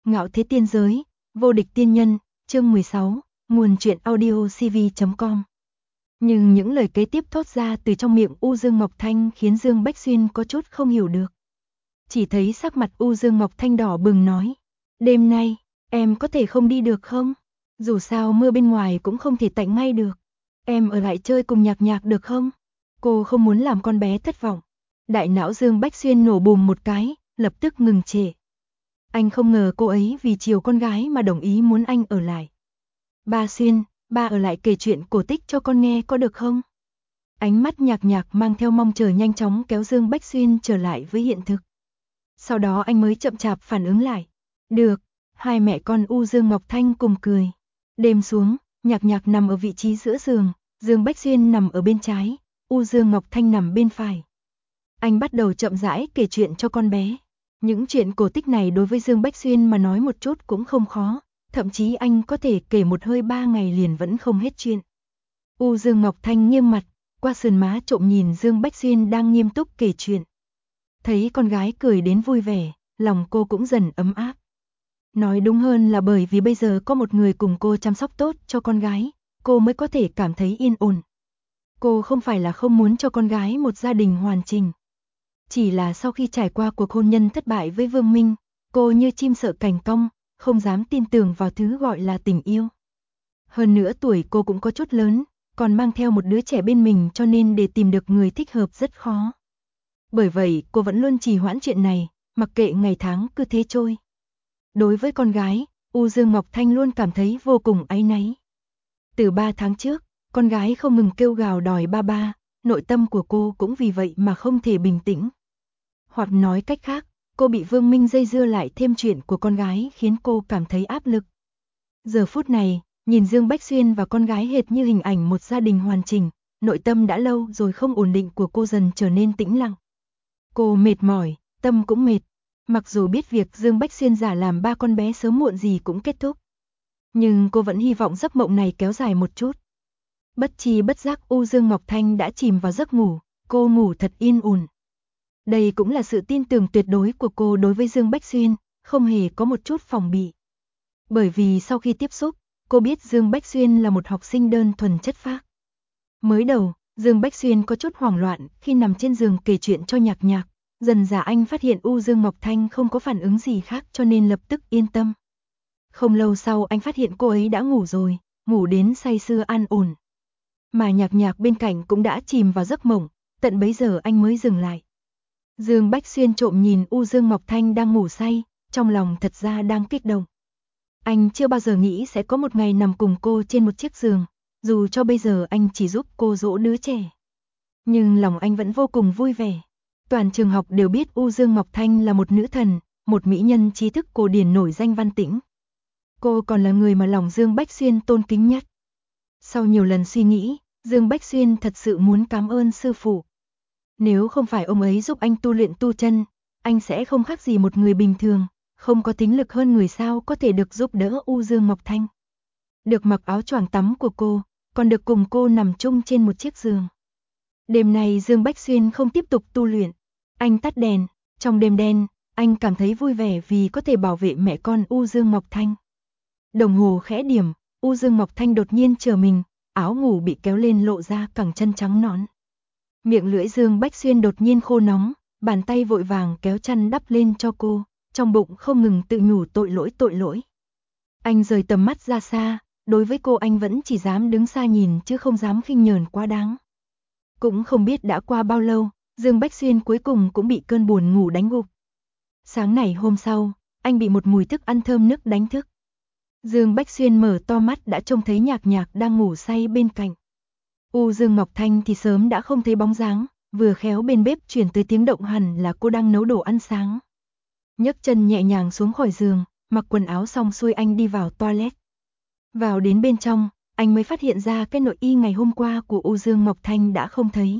Ngạo thế tiên giới, vô địch tiên nhân, chương 16, nguồn truyện audio cv.com. Nhưng những lời kế tiếp thốt ra từ trong miệng U Dương Ngọc Thanh khiến Dương Bách Xuyên có chút không hiểu được. Chỉ thấy sắc mặt U Dương Ngọc Thanh đỏ bừng nói, đêm nay, em có thể không đi được không? Dù sao mưa bên ngoài cũng không thể tạnh ngay được. Em ở lại chơi cùng Nhạc Nhạc được không? Cô không muốn làm con bé thất vọng. Đại não Dương Bách Xuyên nổ bùm một cái, lập tức ngừng trệ. Anh không ngờ cô ấy vì chiều con gái mà đồng ý muốn anh ở lại. Ba Xuyên, ba ở lại kể chuyện cổ tích cho con nghe có được không? Ánh mắt Nhạc Nhạc mang theo mong chờ nhanh chóng kéo Dương Bách Xuyên trở lại với hiện thực. Sau đó anh mới chậm chạp phản ứng lại. Được, hai mẹ con U Dương Ngọc Thanh cùng cười. Đêm xuống, Nhạc Nhạc nằm ở vị trí giữa giường, Dương Bách Xuyên nằm ở bên trái, U Dương Ngọc Thanh nằm bên phải. Anh bắt đầu chậm rãi kể chuyện cho con bé. Những chuyện cổ tích này đối với Dương Bách Xuyên mà nói một chút cũng không khó, thậm chí anh có thể kể một hơi 3 ngày liền vẫn không hết chuyện. U Dương Ngọc Thanh nghiêm mặt, qua sườn má trộm nhìn Dương Bách Xuyên đang nghiêm túc kể chuyện. Thấy con gái cười đến vui vẻ, lòng cô cũng dần ấm áp. Nói đúng hơn là bởi vì bây giờ có một người cùng cô chăm sóc tốt cho con gái, cô mới có thể cảm thấy yên ổn. Cô không phải là không muốn cho con gái một gia đình hoàn chỉnh. Chỉ là sau khi trải qua cuộc hôn nhân thất bại với Vương Minh, cô như chim sợ cành cong, không dám tin tưởng vào thứ gọi là tình yêu. Hơn nữa tuổi cô cũng có chút lớn, còn mang theo một đứa trẻ bên mình cho nên để tìm được người thích hợp rất khó. Bởi vậy cô vẫn luôn trì hoãn chuyện này, mặc kệ ngày tháng cứ thế trôi. Đối với con gái, U Dương Ngọc Thanh luôn cảm thấy vô cùng áy náy. Từ 3 tháng trước, con gái không ngừng kêu gào đòi ba ba, nội tâm của cô cũng vì vậy mà không thể bình tĩnh. Hoặc nói cách khác, cô bị Vương Minh dây dưa lại thêm chuyện của con gái khiến cô cảm thấy áp lực. Giờ phút này, nhìn Dương Bách Xuyên và con gái hệt như hình ảnh một gia đình hoàn chỉnh, nội tâm đã lâu rồi không ổn định của cô dần trở nên tĩnh lặng. Cô mệt mỏi, tâm cũng mệt. Mặc dù biết việc Dương Bách Xuyên giả làm ba con bé sớm muộn gì cũng kết thúc, nhưng cô vẫn hy vọng giấc mộng này kéo dài một chút. Bất chi bất giác U Dương Ngọc Thanh đã chìm vào giấc ngủ, cô ngủ thật yên ổn. Đây cũng là sự tin tưởng tuyệt đối của cô đối với Dương Bách Xuyên, không hề có một chút phòng bị. Bởi vì sau khi tiếp xúc, cô biết Dương Bách Xuyên là một học sinh đơn thuần chất phác. Mới đầu, Dương Bách Xuyên có chút hoảng loạn khi nằm trên giường kể chuyện cho Nhạc Nhạc. Dần dà anh phát hiện U Dương Ngọc Thanh không có phản ứng gì khác cho nên lập tức yên tâm. Không lâu sau anh phát hiện cô ấy đã ngủ rồi, ngủ đến say sưa an ổn. Mà Nhạc Nhạc bên cạnh cũng đã chìm vào giấc mộng, tận bấy giờ anh mới dừng lại. Dương Bách Xuyên trộm nhìn U Dương Ngọc Thanh đang ngủ say, trong lòng thật ra đang kích động. Anh chưa bao giờ nghĩ sẽ có một ngày nằm cùng cô trên một chiếc giường, dù cho bây giờ anh chỉ giúp cô dỗ đứa trẻ. Nhưng lòng anh vẫn vô cùng vui vẻ. Toàn trường học đều biết U Dương Ngọc Thanh là một nữ thần, một mỹ nhân trí thức cổ điển nổi danh văn tĩnh. Cô còn là người mà lòng Dương Bách Xuyên tôn kính nhất. Sau nhiều lần suy nghĩ, Dương Bách Xuyên thật sự muốn cảm ơn sư phụ. Nếu không phải ông ấy giúp anh tu luyện tu chân, anh sẽ không khác gì một người bình thường, không có tính lực hơn người sao có thể được giúp đỡ U Dương Ngọc Thanh. Được mặc áo choàng tắm của cô, còn được cùng cô nằm chung trên một chiếc giường. Đêm nay Dương Bách Xuyên không tiếp tục tu luyện. Anh tắt đèn, trong đêm đen, anh cảm thấy vui vẻ vì có thể bảo vệ mẹ con U Dương Ngọc Thanh. Đồng hồ khẽ điểm, U Dương Ngọc Thanh đột nhiên trở mình, áo ngủ bị kéo lên lộ ra cẳng chân trắng nõn. Miệng lưỡi Dương Bách Xuyên đột nhiên khô nóng, bàn tay vội vàng kéo chăn đắp lên cho cô, trong bụng không ngừng tự nhủ tội lỗi tội lỗi. Anh rời tầm mắt ra xa, đối với cô anh vẫn chỉ dám đứng xa nhìn chứ không dám khinh nhờn quá đáng. Cũng không biết đã qua bao lâu, Dương Bách Xuyên cuối cùng cũng bị cơn buồn ngủ đánh gục. Sáng này hôm sau, anh bị một mùi thức ăn thơm nức đánh thức. Dương Bách Xuyên mở to mắt đã trông thấy Nhạc Nhạc đang ngủ say bên cạnh. U Dương Ngọc Thanh thì sớm đã không thấy bóng dáng, vừa khéo bên bếp truyền tới tiếng động hẳn là cô đang nấu đồ ăn sáng. Nhấc chân nhẹ nhàng xuống khỏi giường, mặc quần áo xong xuôi anh đi vào toilet. Vào đến bên trong, anh mới phát hiện ra cái nội y ngày hôm qua của U Dương Ngọc Thanh đã không thấy.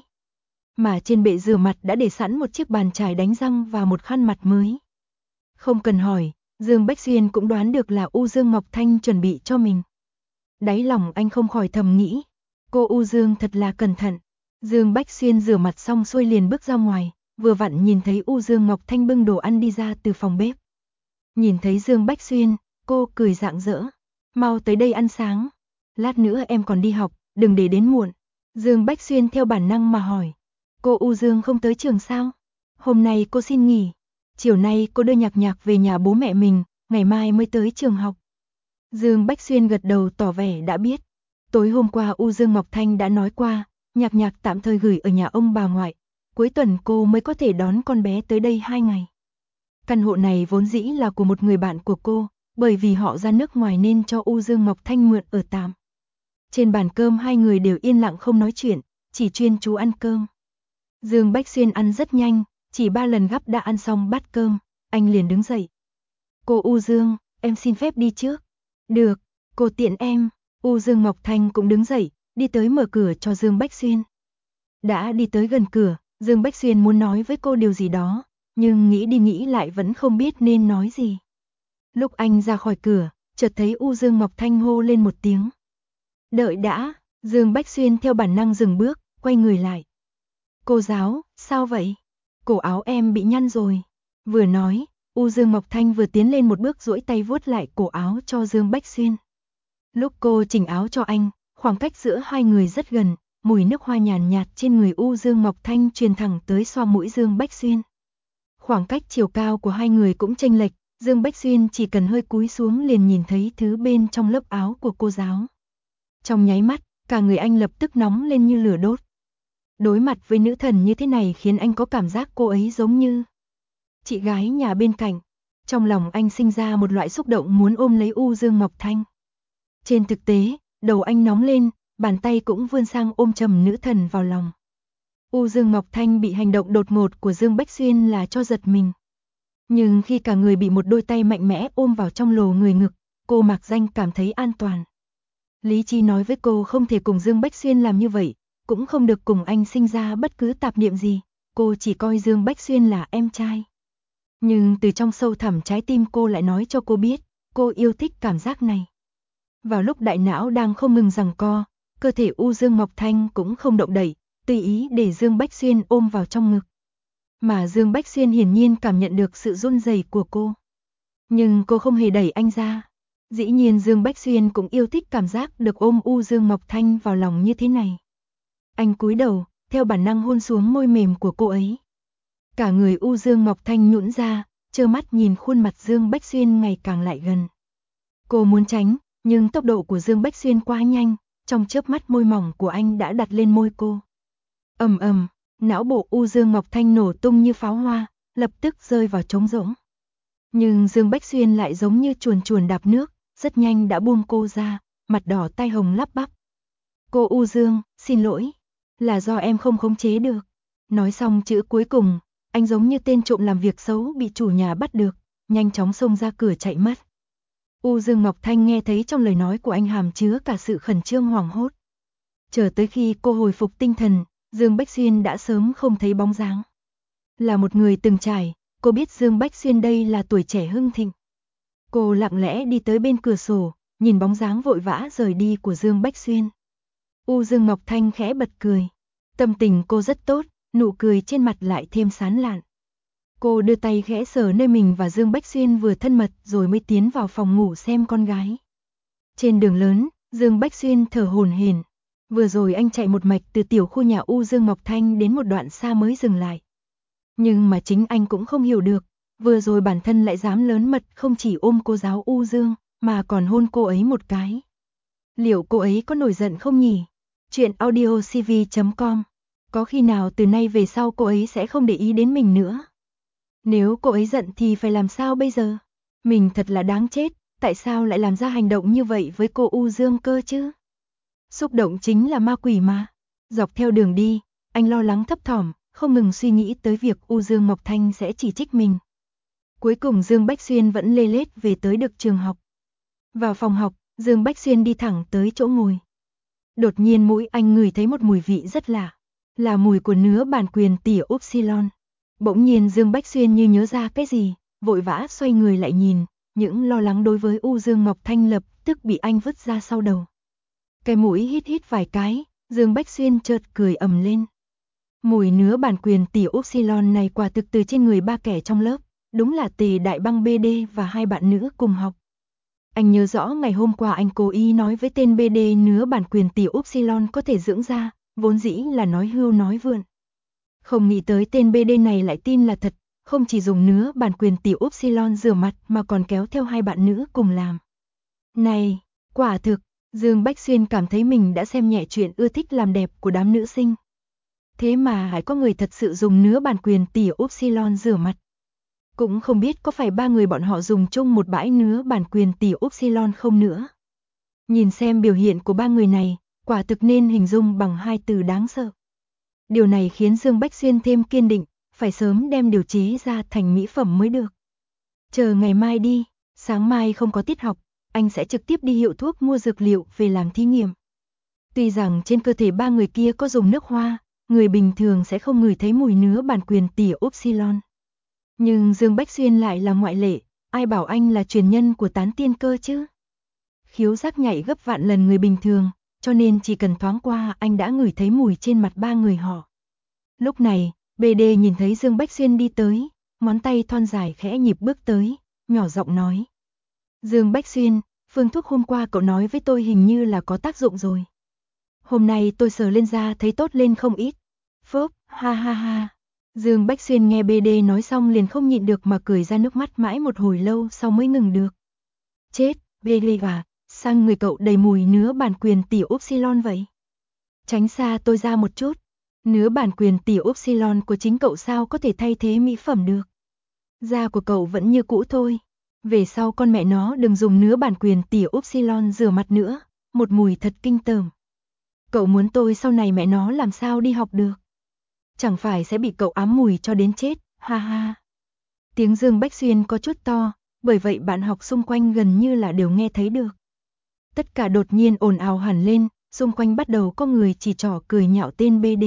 Mà trên bệ rửa mặt đã để sẵn một chiếc bàn chải đánh răng và một khăn mặt mới. Không cần hỏi, Dương Bách Xuyên cũng đoán được là U Dương Ngọc Thanh chuẩn bị cho mình. Đáy lòng anh không khỏi thầm nghĩ, cô U Dương thật là cẩn thận. Dương Bách Xuyên rửa mặt xong xuôi liền bước ra ngoài, vừa vặn nhìn thấy U Dương Ngọc Thanh bưng đồ ăn đi ra từ phòng bếp. Nhìn thấy Dương Bách Xuyên, cô cười rạng rỡ. Mau tới đây ăn sáng. Lát nữa em còn đi học, đừng để đến muộn. Dương Bách Xuyên theo bản năng mà hỏi. Cô U Dương không tới trường sao? Hôm nay cô xin nghỉ. Chiều nay cô đưa Nhạc Nhạc về nhà bố mẹ mình, ngày mai mới tới trường học. Dương Bách Xuyên gật đầu tỏ vẻ đã biết. Tối hôm qua U Dương Ngọc Thanh đã nói qua, Nhạc Nhạc tạm thời gửi ở nhà ông bà ngoại. Cuối tuần cô mới có thể đón con bé tới đây 2 ngày. Căn hộ này vốn dĩ là của một người bạn của cô, bởi vì họ ra nước ngoài nên cho U Dương Ngọc Thanh mượn ở tạm. Trên bàn cơm hai người đều yên lặng không nói chuyện, chỉ chuyên chú ăn cơm. Dương Bách Xuyên ăn rất nhanh, chỉ 3 lần gắp đã ăn xong bát cơm, anh liền đứng dậy. Cô U Dương, em xin phép đi trước. Được, cô tiện em. U Dương Ngọc Thanh cũng đứng dậy, đi tới mở cửa cho Dương Bách Xuyên. Đã đi tới gần cửa, Dương Bách Xuyên muốn nói với cô điều gì đó, nhưng nghĩ đi nghĩ lại vẫn không biết nên nói gì. Lúc anh ra khỏi cửa, chợt thấy U Dương Ngọc Thanh hô lên một tiếng. Đợi đã, Dương Bách Xuyên theo bản năng dừng bước, quay người lại. Cô giáo, sao vậy? Cổ áo em bị nhăn rồi. Vừa nói, U Dương Ngọc Thanh vừa tiến lên một bước duỗi tay vuốt lại cổ áo cho Dương Bách Xuyên. Lúc cô chỉnh áo cho anh, khoảng cách giữa hai người rất gần, mùi nước hoa nhàn nhạt trên người U Dương Ngọc Thanh truyền thẳng tới xoa mũi Dương Bách Xuyên. Khoảng cách chiều cao của hai người cũng chênh lệch, Dương Bách Xuyên chỉ cần hơi cúi xuống liền nhìn thấy thứ bên trong lớp áo của cô giáo. Trong nháy mắt, cả người anh lập tức nóng lên như lửa đốt. Đối mặt với nữ thần như thế này khiến anh có cảm giác cô ấy giống như chị gái nhà bên cạnh. Trong lòng anh sinh ra một loại xúc động muốn ôm lấy U Dương Ngọc Thanh. Trên thực tế, đầu anh nóng lên, bàn tay cũng vươn sang ôm chầm nữ thần vào lòng. U Dương Ngọc Thanh bị hành động đột ngột của Dương Bách Xuyên là cho giật mình. Nhưng khi cả người bị một đôi tay mạnh mẽ ôm vào trong lồ người ngực, cô mạc danh cảm thấy an toàn. Lý trí nói với cô không thể cùng Dương Bách Xuyên làm như vậy, cũng không được cùng anh sinh ra bất cứ tạp niệm gì, cô chỉ coi Dương Bách Xuyên là em trai. Nhưng từ trong sâu thẳm trái tim cô lại nói cho cô biết, cô yêu thích cảm giác này. Vào lúc đại não đang không ngừng giằng co, cơ thể U Dương Ngọc Thanh cũng không động đậy, tùy ý để Dương Bách Xuyên ôm vào trong ngực. Mà Dương Bách Xuyên hiển nhiên cảm nhận được sự run rẩy của cô. Nhưng cô không hề đẩy anh ra. Dĩ nhiên Dương Bách Xuyên cũng yêu thích cảm giác được ôm U Dương Ngọc Thanh vào lòng như thế này. Anh cúi đầu, theo bản năng hôn xuống môi mềm của cô ấy. Cả người U Dương Ngọc Thanh nhũn ra, trơ mắt nhìn khuôn mặt Dương Bách Xuyên ngày càng lại gần. Cô muốn tránh, nhưng tốc độ của Dương Bách Xuyên quá nhanh, trong chớp mắt môi mỏng của anh đã đặt lên môi cô. Ầm ầm, não bộ U Dương Ngọc Thanh nổ tung như pháo hoa, lập tức rơi vào trống rỗng. Nhưng Dương Bách Xuyên lại giống như chuồn chuồn đạp nước, rất nhanh đã buông cô ra, mặt đỏ tai hồng lắp bắp. Cô U Dương, xin lỗi, là do em không khống chế được. Nói xong chữ cuối cùng, anh giống như tên trộm làm việc xấu bị chủ nhà bắt được, nhanh chóng xông ra cửa chạy mất. U Dương Ngọc Thanh nghe thấy trong lời nói của anh hàm chứa cả sự khẩn trương hoảng hốt. Chờ tới khi cô hồi phục tinh thần, Dương Bách Xuyên đã sớm không thấy bóng dáng. Là một người từng trải, cô biết Dương Bách Xuyên đây là tuổi trẻ hưng thịnh. Cô lặng lẽ đi tới bên cửa sổ, nhìn bóng dáng vội vã rời đi của Dương Bách Xuyên. U Dương Ngọc Thanh khẽ bật cười. Tâm tình cô rất tốt, nụ cười trên mặt lại thêm sán lạn. Cô đưa tay khẽ sờ nơi mình và Dương Bách Xuyên vừa thân mật rồi mới tiến vào phòng ngủ xem con gái. Trên đường lớn, Dương Bách Xuyên thở hổn hển. Vừa rồi anh chạy một mạch từ tiểu khu nhà U Dương Ngọc Thanh đến một đoạn xa mới dừng lại. Nhưng mà chính anh cũng không hiểu được, vừa rồi bản thân lại dám lớn mật không chỉ ôm cô giáo U Dương, mà còn hôn cô ấy một cái. Liệu cô ấy có nổi giận không nhỉ? Chuyện audiocv.com. Có khi nào từ nay về sau cô ấy sẽ không để ý đến mình nữa? Nếu cô ấy giận thì phải làm sao bây giờ? Mình thật là đáng chết, tại sao lại làm ra hành động như vậy với cô U Dương cơ chứ? Xúc động chính là ma quỷ mà. Dọc theo đường đi, anh lo lắng thấp thỏm, không ngừng suy nghĩ tới việc U Dương Ngọc Thanh sẽ chỉ trích mình. Cuối cùng Dương Bách Xuyên vẫn lê lết về tới được trường học. Vào phòng học, Dương Bách Xuyên đi thẳng tới chỗ ngồi. Đột nhiên mũi anh ngửi thấy một mùi vị rất lạ, là mùi của nứa bản quyền tỉa Upsilon. Bỗng nhiên Dương Bách Xuyên như nhớ ra cái gì, vội vã xoay người lại nhìn, những lo lắng đối với U Dương Ngọc Thanh lập tức bị anh vứt ra sau đầu. Cái mũi hít hít vài cái, Dương Bách Xuyên chợt cười ầm lên. Mùi nứa bản quyền tỉa Upsilon này quả thực từ trên người ba kẻ trong lớp, đúng là Tề Đại Băng BD và hai bạn nữ cùng học. Anh nhớ rõ ngày hôm qua anh cố ý nói với tên BD nứa bản quyền tiểu Upsilon có thể dưỡng da, vốn dĩ là nói hưu nói vượn. Không nghĩ tới tên BD này lại tin là thật, không chỉ dùng nứa bản quyền tiểu Upsilon rửa mặt mà còn kéo theo hai bạn nữ cùng làm. Này, quả thực, Dương Bách Xuyên cảm thấy mình đã xem nhẹ chuyện ưa thích làm đẹp của đám nữ sinh. Thế mà lại có người thật sự dùng nứa bản quyền tiểu Upsilon rửa mặt. Cũng không biết có phải ba người bọn họ dùng chung một bãi nứa bản quyền tiểu Upsilon không nữa. Nhìn xem biểu hiện của ba người này, quả thực nên hình dung bằng hai từ đáng sợ. Điều này khiến Dương Bách Xuyên thêm kiên định, phải sớm đem điều chế ra thành mỹ phẩm mới được. Chờ ngày mai đi, sáng mai không có tiết học, anh sẽ trực tiếp đi hiệu thuốc mua dược liệu về làm thí nghiệm. Tuy rằng trên cơ thể ba người kia có dùng nước hoa, người bình thường sẽ không ngửi thấy mùi nứa bản quyền tiểu Upsilon. Nhưng Dương Bách Xuyên lại là ngoại lệ, ai bảo anh là truyền nhân của tán tiên cơ chứ? Khiếu giác nhạy gấp vạn lần người bình thường, cho nên chỉ cần thoáng qua anh đã ngửi thấy mùi trên mặt ba người họ. Lúc này, BD nhìn thấy Dương Bách Xuyên đi tới, ngón tay thon dài khẽ nhịp bước tới, nhỏ giọng nói. Dương Bách Xuyên, phương thuốc hôm qua cậu nói với tôi hình như là có tác dụng rồi. Hôm nay tôi sờ lên da thấy tốt lên không ít. Phốp, ha ha ha. Dương Bách Xuyên nghe BD nói xong liền không nhịn được mà cười ra nước mắt mãi một hồi lâu sau mới ngừng được. Chết, BD à, sao người cậu đầy mùi nứa bản quyền tiểu Upsilon vậy? Tránh xa tôi ra một chút. Nứa bản quyền tiểu Upsilon của chính cậu sao có thể thay thế mỹ phẩm được? Da của cậu vẫn như cũ thôi. Về sau con mẹ nó đừng dùng nứa bản quyền tiểu Upsilon rửa mặt nữa, một mùi thật kinh tởm. Cậu muốn tôi sau này mẹ nó làm sao đi học được? Chẳng phải sẽ bị cậu ám mùi cho đến chết, ha ha. Tiếng Dương Bách Xuyên có chút to, bởi vậy bạn học xung quanh gần như là đều nghe thấy được. Tất cả đột nhiên ồn ào hẳn lên, xung quanh bắt đầu có người chỉ trỏ cười nhạo tên BD.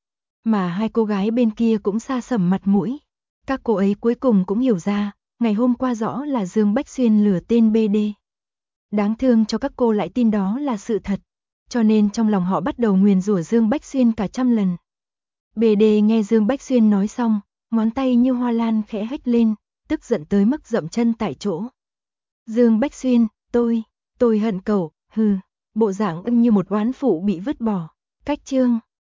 Mà hai cô gái bên kia cũng xa sầm mặt mũi. Các cô ấy cuối cùng cũng hiểu ra, ngày hôm qua rõ là Dương Bách Xuyên lừa tên BD. Đáng thương cho các cô lại tin đó là sự thật, cho nên trong lòng họ bắt đầu nguyền rủa Dương Bách Xuyên cả trăm lần. BD nghe Dương Bách Xuyên nói xong, ngón tay như hoa lan khẽ hếch lên, tức giận tới mức dậm chân tại chỗ. Dương Bách Xuyên, tôi hận cậu, hừ, bộ dạng như một oán phụ bị vứt bỏ. Cách chương